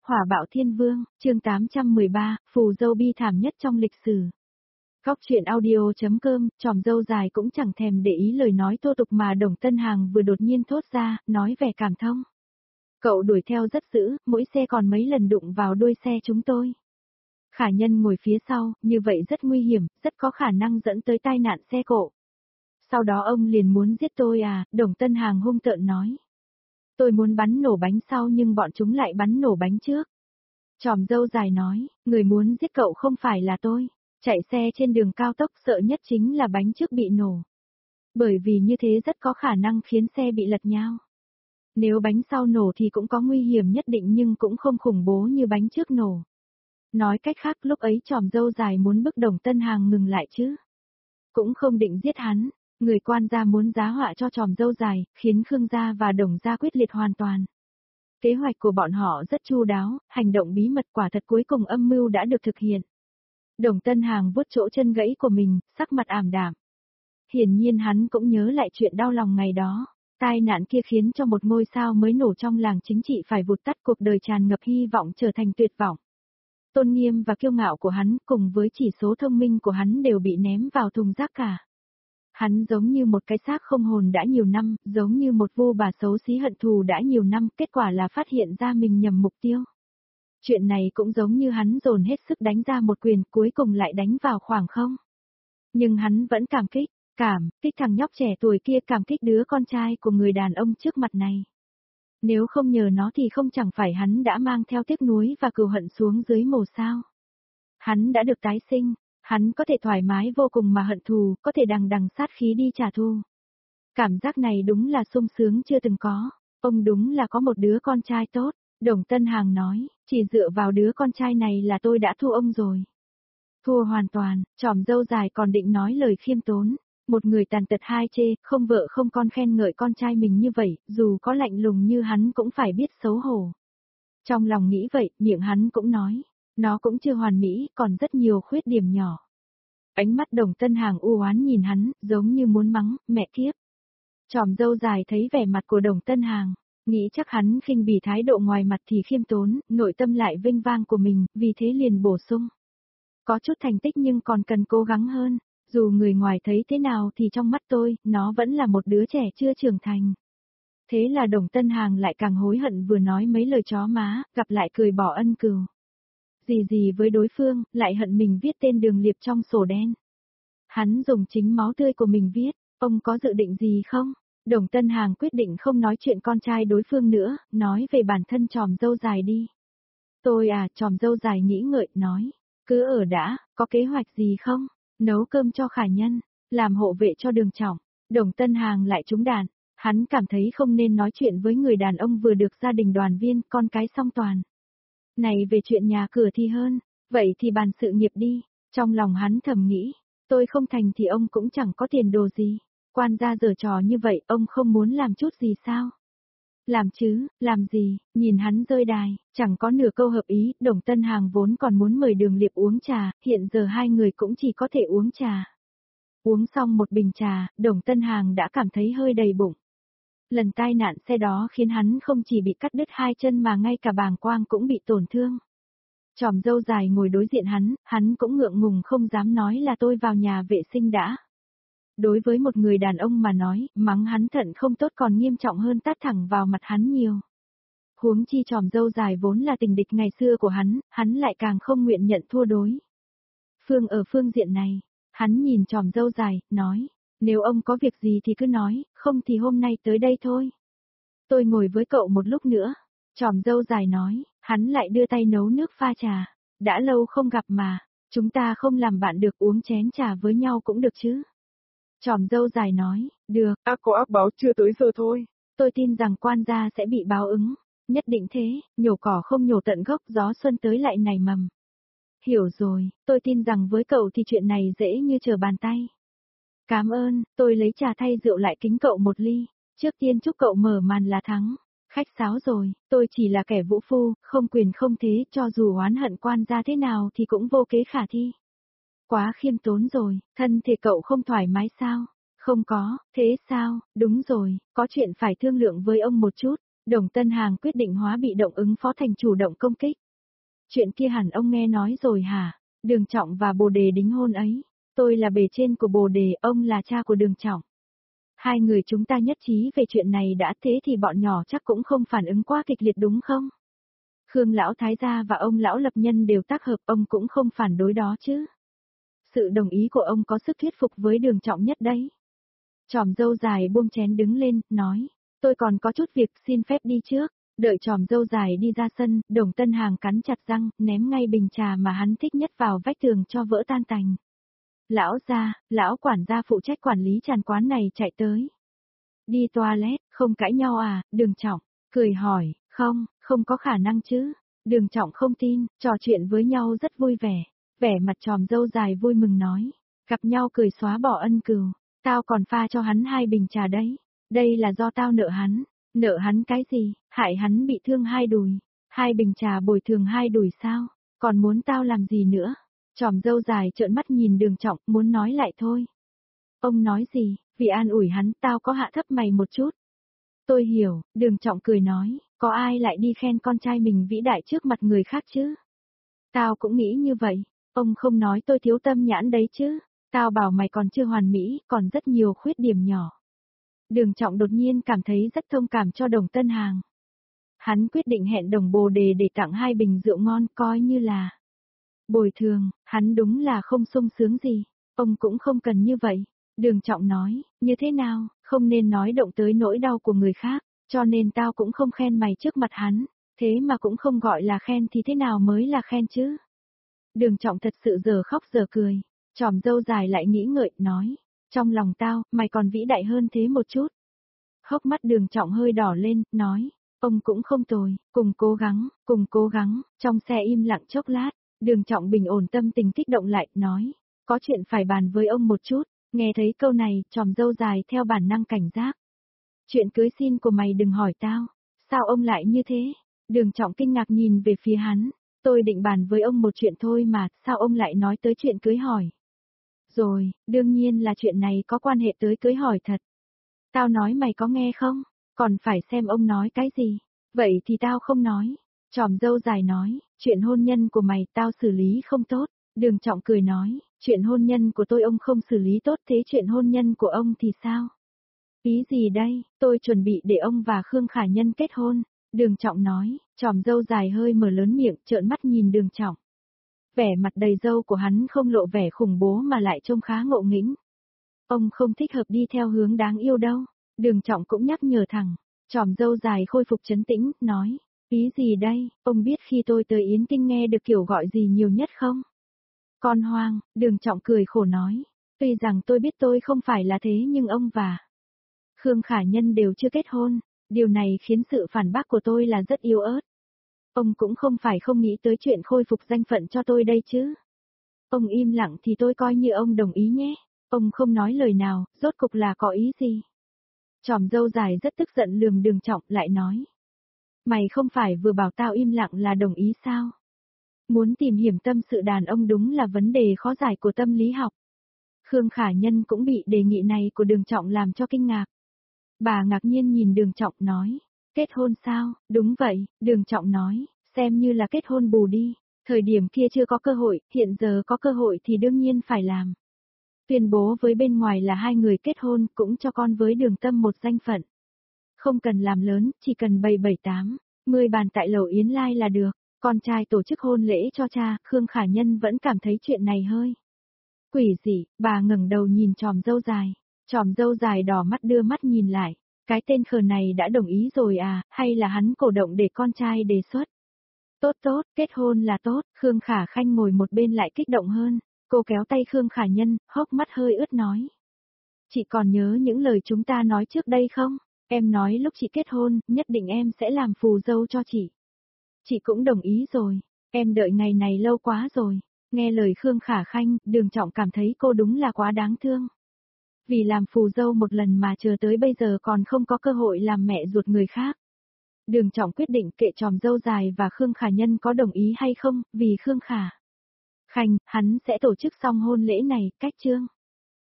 Hỏa bạo thiên vương, chương 813, phù dâu bi thảm nhất trong lịch sử. Góc truyện audio.com, tròm dâu dài cũng chẳng thèm để ý lời nói thô tục mà Đồng Tân Hàng vừa đột nhiên thốt ra, nói vẻ cảm thông. Cậu đuổi theo rất dữ, mỗi xe còn mấy lần đụng vào đuôi xe chúng tôi. Khả nhân ngồi phía sau, như vậy rất nguy hiểm, rất có khả năng dẫn tới tai nạn xe cộ. Sau đó ông liền muốn giết tôi à, Đồng Tân Hàng hung tợn nói. Tôi muốn bắn nổ bánh sau nhưng bọn chúng lại bắn nổ bánh trước. Tròm dâu dài nói, người muốn giết cậu không phải là tôi. Chạy xe trên đường cao tốc sợ nhất chính là bánh trước bị nổ. Bởi vì như thế rất có khả năng khiến xe bị lật nhao. Nếu bánh sau nổ thì cũng có nguy hiểm nhất định nhưng cũng không khủng bố như bánh trước nổ. Nói cách khác lúc ấy tròm dâu dài muốn bức Đồng Tân Hàng ngừng lại chứ. Cũng không định giết hắn. Người quan gia muốn giá họa cho tròm dâu dài, khiến Khương gia và Đồng gia quyết liệt hoàn toàn. Kế hoạch của bọn họ rất chu đáo, hành động bí mật quả thật cuối cùng âm mưu đã được thực hiện. Đồng Tân Hàng vuốt chỗ chân gãy của mình, sắc mặt ảm đạm. Hiển nhiên hắn cũng nhớ lại chuyện đau lòng ngày đó. Tai nạn kia khiến cho một ngôi sao mới nổ trong làng chính trị phải vụt tắt, cuộc đời tràn ngập hy vọng trở thành tuyệt vọng. Tôn nghiêm và kiêu ngạo của hắn cùng với chỉ số thông minh của hắn đều bị ném vào thùng rác cả. Hắn giống như một cái xác không hồn đã nhiều năm, giống như một vu bà xấu xí hận thù đã nhiều năm, kết quả là phát hiện ra mình nhầm mục tiêu. Chuyện này cũng giống như hắn dồn hết sức đánh ra một quyền, cuối cùng lại đánh vào khoảng không. Nhưng hắn vẫn cảm kích thằng nhóc trẻ tuổi kia, cảm kích đứa con trai của người đàn ông trước mặt này. Nếu không nhờ nó thì không chẳng phải hắn đã mang theo tiếc nuối và cừu hận xuống dưới mồ sao. Hắn đã được tái sinh. Hắn có thể thoải mái vô cùng mà hận thù, có thể đằng đằng sát khí đi trả thù. Cảm giác này đúng là sung sướng chưa từng có. Ông đúng là có một đứa con trai tốt. Đồng Tân Hàng nói, chỉ dựa vào đứa con trai này là tôi đã thua ông rồi. Thua hoàn toàn, tròm dâu dài còn định nói lời khiêm tốn. Một người tàn tật hai chê, không vợ không con khen ngợi con trai mình như vậy, dù có lạnh lùng như hắn cũng phải biết xấu hổ. Trong lòng nghĩ vậy, miệng hắn cũng nói. Nó cũng chưa hoàn mỹ, còn rất nhiều khuyết điểm nhỏ. Ánh mắt Đồng Tân Hàng u oán nhìn hắn, giống như muốn mắng, mẹ kiếp. Tròm dâu dài thấy vẻ mặt của Đồng Tân Hàng, nghĩ chắc hắn khinh bỉ thái độ ngoài mặt thì khiêm tốn, nội tâm lại vinh vang của mình, vì thế liền bổ sung. Có chút thành tích nhưng còn cần cố gắng hơn, dù người ngoài thấy thế nào thì trong mắt tôi, nó vẫn là một đứa trẻ chưa trưởng thành. Thế là Đồng Tân Hàng lại càng hối hận vừa nói mấy lời chó má, gặp lại cười bỏ ân cừu. Gì với đối phương, lại hận mình viết tên Đường Liệp trong sổ đen. Hắn dùng chính máu tươi của mình viết, ông có dự định gì không? Đồng Tân Hàng quyết định không nói chuyện con trai đối phương nữa, nói về bản thân tròm dâu dài đi. Tôi à, tròm dâu dài nghĩ ngợi, nói, cứ ở đã, có kế hoạch gì không? Nấu cơm cho Khả Nhân, làm hộ vệ cho Đường Trọng. Đồng Tân Hàng lại trúng đạn, hắn cảm thấy không nên nói chuyện với người đàn ông vừa được gia đình đoàn viên, con cái song toàn. Này về chuyện nhà cửa thì hơn, vậy thì bàn sự nghiệp đi, trong lòng hắn thầm nghĩ, tôi không thành thì ông cũng chẳng có tiền đồ gì, quan gia giở trò như vậy ông không muốn làm chút gì sao? Làm chứ, làm gì, nhìn hắn rơi đài, chẳng có nửa câu hợp ý, Đồng Tân Hàng vốn còn muốn mời Đường Liệp uống trà, hiện giờ hai người cũng chỉ có thể uống trà. Uống xong một bình trà, Đồng Tân Hàng đã cảm thấy hơi đầy bụng. Lần tai nạn xe đó khiến hắn không chỉ bị cắt đứt hai chân mà ngay cả bàng quang cũng bị tổn thương. Tròm dâu dài ngồi đối diện hắn cũng ngượng ngùng không dám nói là tôi vào nhà vệ sinh đã. Đối với một người đàn ông mà nói, mắng hắn thận không tốt còn nghiêm trọng hơn tát thẳng vào mặt hắn nhiều. Huống chi tròm dâu dài vốn là tình địch ngày xưa của hắn lại càng không nguyện nhận thua đối. Ở phương diện này, hắn nhìn tròm dâu dài, nói. Nếu ông có việc gì thì cứ nói, không thì hôm nay tới đây thôi. Tôi ngồi với cậu một lúc nữa. Tròm dâu dài nói, hắn lại đưa tay nấu nước pha trà. Đã lâu không gặp mà, chúng ta không làm bạn được uống chén trà với nhau cũng được chứ. Tròm dâu dài nói, được. Có áp báo chưa tới giờ thôi. Tôi tin rằng quan gia sẽ bị báo ứng. Nhất định thế, nhổ cỏ không nhổ tận gốc, gió xuân tới lại nảy mầm. Hiểu rồi, tôi tin rằng với cậu thì chuyện này dễ như trở bàn tay. Cảm ơn, tôi lấy trà thay rượu lại kính cậu một ly. Trước tiên chúc cậu mở màn là thắng. Khách sáo rồi, tôi chỉ là kẻ vũ phu, không quyền không thế, cho dù oán hận quan gia thế nào thì cũng vô kế khả thi. Quá khiêm tốn rồi, thân thể cậu không thoải mái sao? Không có, thế sao? Đúng rồi, có chuyện phải thương lượng với ông một chút. Đồng Tân Hàng quyết định hóa bị động ứng phó thành chủ động công kích. Chuyện kia hẳn ông nghe nói rồi hả? Đường Trọng và Bồ Đề đính hôn ấy. Tôi là bề trên của Bồ Đề, ông là cha của Đường Trọng. Hai người chúng ta nhất trí về chuyện này đã, thế thì bọn nhỏ chắc cũng không phản ứng quá kịch liệt đúng không? Khương lão thái gia và ông lão lập nhân đều tác hợp, ông cũng không phản đối đó chứ. Sự đồng ý của ông có sức thuyết phục với Đường Trọng nhất đấy. Tròm dâu dài buông chén đứng lên, nói, tôi còn có chút việc, xin phép đi trước. Đợi tròm dâu dài đi ra sân, Đồng Tân Hàng cắn chặt răng, ném ngay bình trà mà hắn thích nhất vào vách tường cho vỡ tan tành. Lão gia, lão quản gia phụ trách quản lý tràn quán này chạy tới. Đi toilet, không cãi nhau à? Đường Trọng cười hỏi, không có khả năng chứ. Đường Trọng không tin, trò chuyện với nhau rất vui vẻ. Vẻ mặt tròm dâu dài vui mừng nói, gặp nhau cười xóa bỏ ân cừu, tao còn pha cho hắn 2 bình trà đấy. Đây là do tao nợ hắn cái gì, hại hắn bị thương 2 đùi. 2 bình trà bồi thường 2 đùi sao, còn muốn tao làm gì nữa? Tròm dâu dài trợn mắt nhìn Đường Trọng, muốn nói lại thôi. Ông nói gì, vì an ủi hắn, tao có hạ thấp mày một chút. Tôi hiểu, Đường Trọng cười nói, có ai lại đi khen con trai mình vĩ đại trước mặt người khác chứ? Tao cũng nghĩ như vậy, ông không nói tôi thiếu tâm nhãn đấy chứ, tao bảo mày còn chưa hoàn mỹ, còn rất nhiều khuyết điểm nhỏ. Đường Trọng đột nhiên cảm thấy rất thông cảm cho Đồng Tân Hàng. Hắn quyết định hẹn Đồng Bồ Đề để tặng 2 bình rượu ngon coi như là bồi thường, hắn đúng là không sung sướng gì, ông cũng không cần như vậy. Đường Trọng nói, như thế nào, không nên nói động tới nỗi đau của người khác, cho nên tao cũng không khen mày trước mặt hắn, thế mà cũng không gọi là khen thì thế nào mới là khen chứ. Đường Trọng thật sự giờ khóc giờ cười, tròm dâu dài lại nghĩ ngợi, nói, trong lòng tao, mày còn vĩ đại hơn thế một chút. Hốc mắt Đường Trọng hơi đỏ lên, nói, ông cũng không tồi, cùng cố gắng, trong xe im lặng chốc lát, Đường Trọng bình ổn tâm tình kích động lại, nói, có chuyện phải bàn với ông một chút. Nghe thấy câu này, tròm dâu dài theo bản năng cảnh giác. Chuyện cưới xin của mày đừng hỏi tao, sao ông lại như thế? Đường Trọng kinh ngạc nhìn về phía hắn, tôi định bàn với ông một chuyện thôi mà, sao ông lại nói tới chuyện cưới hỏi? Rồi, đương nhiên là chuyện này có quan hệ tới cưới hỏi thật. Tao nói mày có nghe không? Còn phải xem ông nói cái gì? Vậy thì tao không nói. Tròm dâu dài nói, chuyện hôn nhân của mày tao xử lý không tốt. Đường Trọng cười nói, chuyện hôn nhân của tôi ông không xử lý tốt, thế chuyện hôn nhân của ông thì sao? Ý gì đây, tôi chuẩn bị để ông và Khương Khả Nhân kết hôn. Đường Trọng nói, tròm dâu dài hơi mở lớn miệng, trợn mắt nhìn Đường Trọng. Vẻ mặt đầy râu của hắn không lộ vẻ khủng bố mà lại trông khá ngộ nghĩnh. Ông không thích hợp đi theo hướng đáng yêu đâu. Đường Trọng cũng nhắc nhở thẳng. Tròm dâu dài khôi phục trấn tĩnh, nói, ý gì đây, ông biết khi tôi tới Yến Kinh nghe được kiểu gọi gì nhiều nhất không? Con hoang, Đường Trọng cười khổ nói, tuy rằng tôi biết tôi không phải là thế nhưng ông và Khương Khả Nhân đều chưa kết hôn, điều này khiến sự phản bác của tôi là rất yếu ớt. Ông cũng không phải không nghĩ tới chuyện khôi phục danh phận cho tôi đây chứ. Ông im lặng thì tôi coi như ông đồng ý nhé. Ông không nói lời nào, rốt cục là có ý gì? Tròm dâu dài rất tức giận lườm Đường Trọng lại nói. Mày không phải vừa bảo tao im lặng là đồng ý sao? Muốn tìm hiểu tâm sự đàn ông đúng là vấn đề khó giải của tâm lý học. Khương Khả Nhân cũng bị đề nghị này của Đường Trọng làm cho kinh ngạc. Bà ngạc nhiên nhìn Đường Trọng nói, kết hôn sao? Đúng vậy, Đường Trọng nói, xem như là kết hôn bù đi. Thời điểm kia chưa có cơ hội, hiện giờ có cơ hội thì đương nhiên phải làm. Tuyên bố với bên ngoài là 2 người kết hôn, cũng cho con với Đường Tâm một danh phận. Không cần làm lớn, chỉ cần bày 7-8-10 bàn tại lầu Yến Lai là được. Con trai tổ chức hôn lễ cho cha, Khương Khả Nhân vẫn cảm thấy chuyện này hơi quỷ dị. Bà ngẩng đầu nhìn tròm dâu dài. Tròm dâu dài đỏ mắt đưa mắt nhìn lại. Cái tên khờ này đã đồng ý rồi à, hay là hắn cổ động để con trai đề xuất? Tốt tốt, kết hôn là tốt. Khương Khả Khanh ngồi một bên lại kích động hơn. Cô kéo tay Khương Khả Nhân, hốc mắt hơi ướt nói. Chị còn nhớ những lời chúng ta nói trước đây không? Em nói lúc chị kết hôn, nhất định em sẽ làm phù dâu cho chị. Chị cũng đồng ý rồi, em đợi ngày này lâu quá rồi. Nghe lời Khương Khả Khanh, Đường Trọng cảm thấy cô đúng là quá đáng thương. Vì làm phù dâu một lần mà chờ tới bây giờ còn không có cơ hội làm mẹ ruột người khác. Đường Trọng quyết định kệ tròm dâu dài và Khương Khả Nhân có đồng ý hay không, vì Khương Khả Khanh, hắn sẽ tổ chức xong hôn lễ này, cách chương.